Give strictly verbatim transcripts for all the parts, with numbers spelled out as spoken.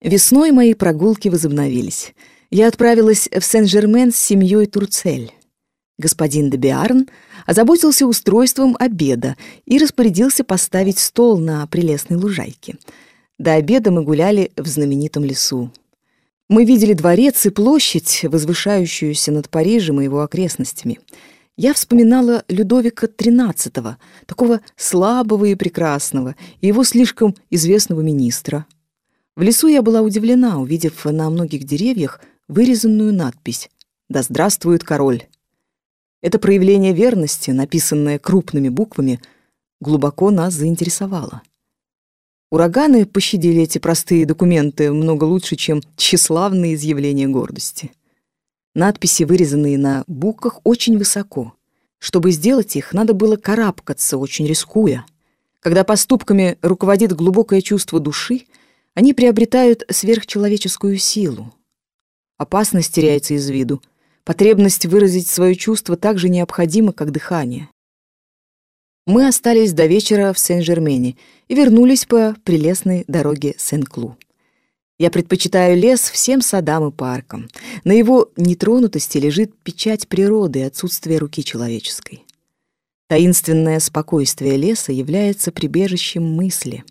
Весной мои прогулки возобновились. Я отправилась в Сен-Жермен с семьей Турцель. Господин де Биарн озаботился устройством обеда и распорядился поставить стол на прелестной лужайке. До обеда мы гуляли в знаменитом лесу. Мы видели дворец и площадь, возвышающуюся над Парижем и его окрестностями. Я вспоминала Людовика тринадцатого, такого слабого и прекрасного, и его слишком известного министра. В лесу я была удивлена, увидев на многих деревьях вырезанную надпись «Да здравствует король». Это проявление верности, написанное крупными буквами, глубоко нас заинтересовало. Ураганы пощадили эти простые документы много лучше, чем тщеславные изъявления гордости. Надписи, вырезанные на буквах, очень высоко. Чтобы сделать их, надо было карабкаться, очень рискуя. Когда поступками руководит глубокое чувство души, они приобретают сверхчеловеческую силу. Опасность теряется из виду. Потребность выразить свое чувство так же необходима, как дыхание. Мы остались до вечера в Сен-Жермене и вернулись по прелестной дороге Сен-Клу. Я предпочитаю лес всем садам и паркам. На его нетронутости лежит печать природы и отсутствие руки человеческой. Таинственное спокойствие леса является прибежищем мысли.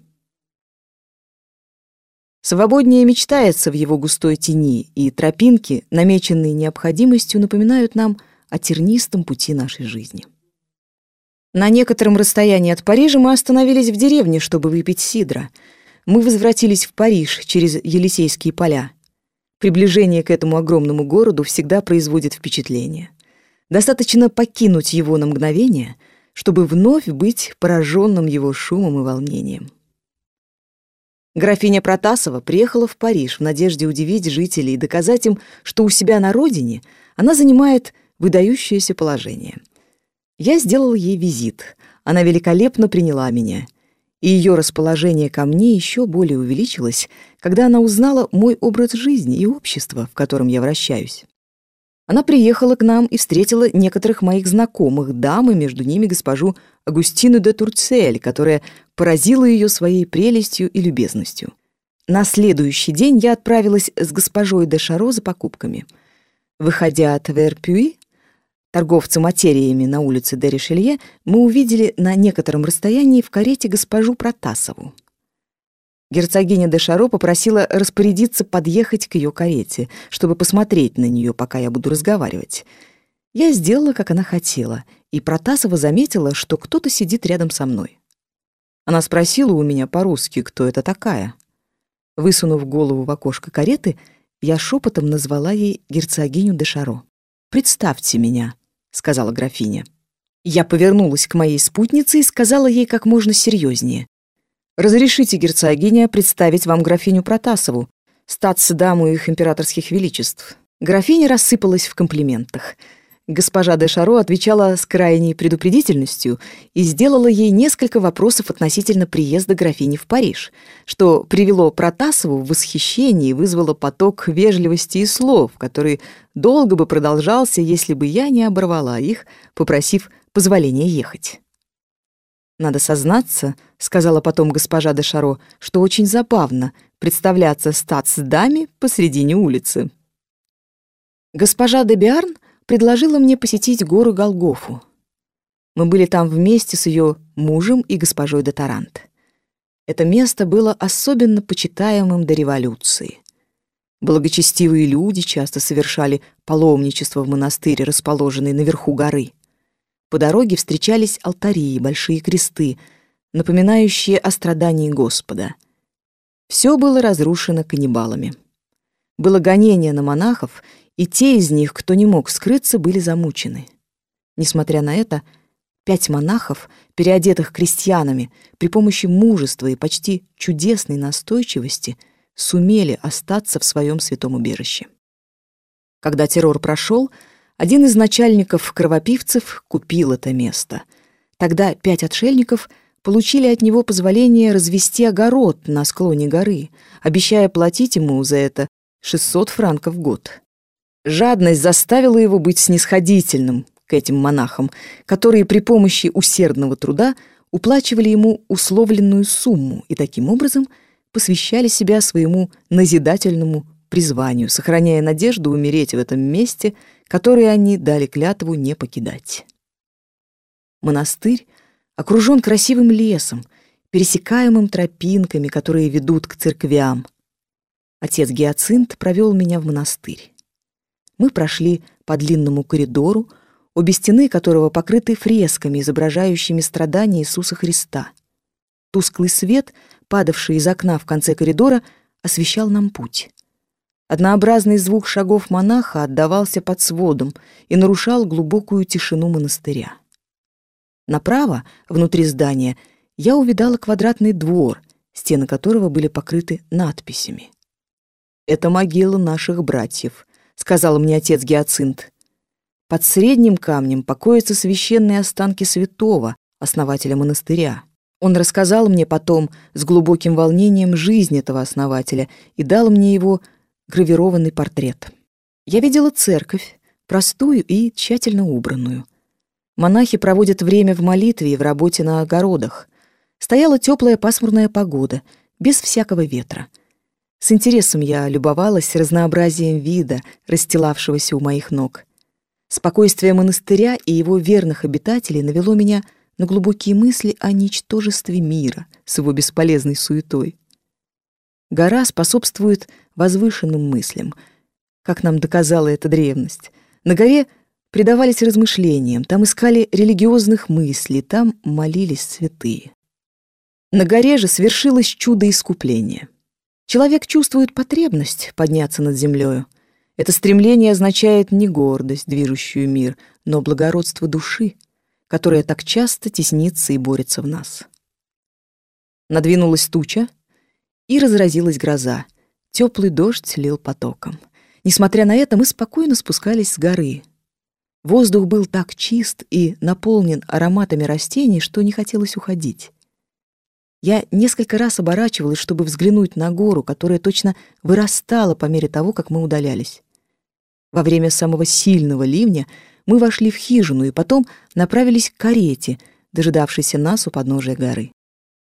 Свободнее мечтается в его густой тени, и тропинки, намеченные необходимостью, напоминают нам о тернистом пути нашей жизни. На некотором расстоянии от Парижа мы остановились в деревне, чтобы выпить сидра. Мы возвратились в Париж через Елисейские поля. Приближение к этому огромному городу всегда производит впечатление. Достаточно покинуть его на мгновение, чтобы вновь быть пораженным его шумом и волнением. Графиня Протасова приехала в Париж в надежде удивить жителей и доказать им, что у себя на родине она занимает выдающееся положение. Я сделал ей визит. Она великолепно приняла меня. И ее расположение ко мне еще более увеличилось, когда она узнала мой образ жизни и общество, в котором я вращаюсь. Она приехала к нам и встретила некоторых моих знакомых дам, и между ними госпожу Агустину де Турцель, которая поразила ее своей прелестью и любезностью. На следующий день я отправилась с госпожой де Шаро за покупками. Выходя от Верпюи, торговца материями на улице де Ришелье, мы увидели на некотором расстоянии в карете госпожу Протасову. Герцогиня де Шаро попросила распорядиться подъехать к ее карете, чтобы посмотреть на нее, пока я буду разговаривать. Я сделала, как она хотела, и Протасова заметила, что кто-то сидит рядом со мной. Она спросила у меня по-русски, кто это такая. Высунув голову в окошко кареты, я шепотом назвала ей герцогиню де Шаро. «Представьте меня», — сказала графиня. Я повернулась к моей спутнице и сказала ей как можно серьезнее: «Разрешите, герцогиня, представить вам графиню Протасову, статс-даму их императорских величеств». Графиня рассыпалась в комплиментах. Госпожа де Шаро отвечала с крайней предупредительностью и сделала ей несколько вопросов относительно приезда графини в Париж, что привело Протасову в восхищение и вызвало поток вежливости и слов, который долго бы продолжался, если бы я не оборвала их, попросив позволения ехать. «Надо сознаться, — сказала потом госпожа де Шаро, — что очень забавно представляться статс-даме посредине улицы». Госпожа де Биарн предложила мне посетить гору Голгофу. Мы были там вместе с ее мужем и госпожой де Тарант. Это место было особенно почитаемым до революции. Благочестивые люди часто совершали паломничество в монастырь, расположенный наверху горы. По дороге встречались алтари и большие кресты, напоминающие о страдании Господа. Все было разрушено каннибалами. Было гонение на монахов, и те из них, кто не мог скрыться, были замучены. Несмотря на это, пять монахов, переодетых крестьянами, при помощи мужества и почти чудесной настойчивости сумели остаться в своем святом убежище. Когда террор прошел, один из начальников кровопивцев купил это место. Тогда пять отшельников получили от него позволение развести огород на склоне горы, обещая платить ему за это шестьсот франков в год. Жадность заставила его быть снисходительным к этим монахам, которые при помощи усердного труда уплачивали ему условленную сумму и таким образом посвящали себя своему назидательному призванию, сохраняя надежду умереть в этом месте, которое они дали клятву не покидать. Монастырь окружен красивым лесом, пересекаемым тропинками, которые ведут к церквям. Отец Гиацинт провел меня в монастырь. Мы прошли по длинному коридору, обе стены которого покрыты фресками, изображающими страдания Иисуса Христа. Тусклый свет, падавший из окна в конце коридора, освещал нам путь. Однообразный звук шагов монаха отдавался под сводом и нарушал глубокую тишину монастыря. Направо, внутри здания, я увидала квадратный двор, стены которого были покрыты надписями. «Это могила наших братьев», — сказал мне отец Гиацинт. «Под средним камнем покоятся священные останки святого, основателя монастыря». Он рассказал мне потом с глубоким волнением жизнь этого основателя и дал мне его гравированный портрет. Я видела церковь, простую и тщательно убранную. Монахи проводят время в молитве и в работе на огородах. Стояла теплая пасмурная погода, без всякого ветра. С интересом я любовалась разнообразием вида, расстилавшегося у моих ног. Спокойствие монастыря и его верных обитателей навело меня на глубокие мысли о ничтожестве мира с его бесполезной суетой. Гора способствует возвышенным мыслям, как нам доказала эта древность. На горе предавались размышлениям, там искали религиозных мыслей, там молились святые. На горе же свершилось чудо искупления. Человек чувствует потребность подняться над землею. Это стремление означает не гордость, движущую мир, но благородство души, которая так часто теснится и борется в нас. Надвинулась туча, и разразилась гроза. Теплый дождь лил потоком. Несмотря на это, мы спокойно спускались с горы. Воздух был так чист и наполнен ароматами растений, что не хотелось уходить. Я несколько раз оборачивалась, чтобы взглянуть на гору, которая точно вырастала по мере того, как мы удалялись. Во время самого сильного ливня мы вошли в хижину и потом направились к карете, дожидавшейся нас у подножия горы.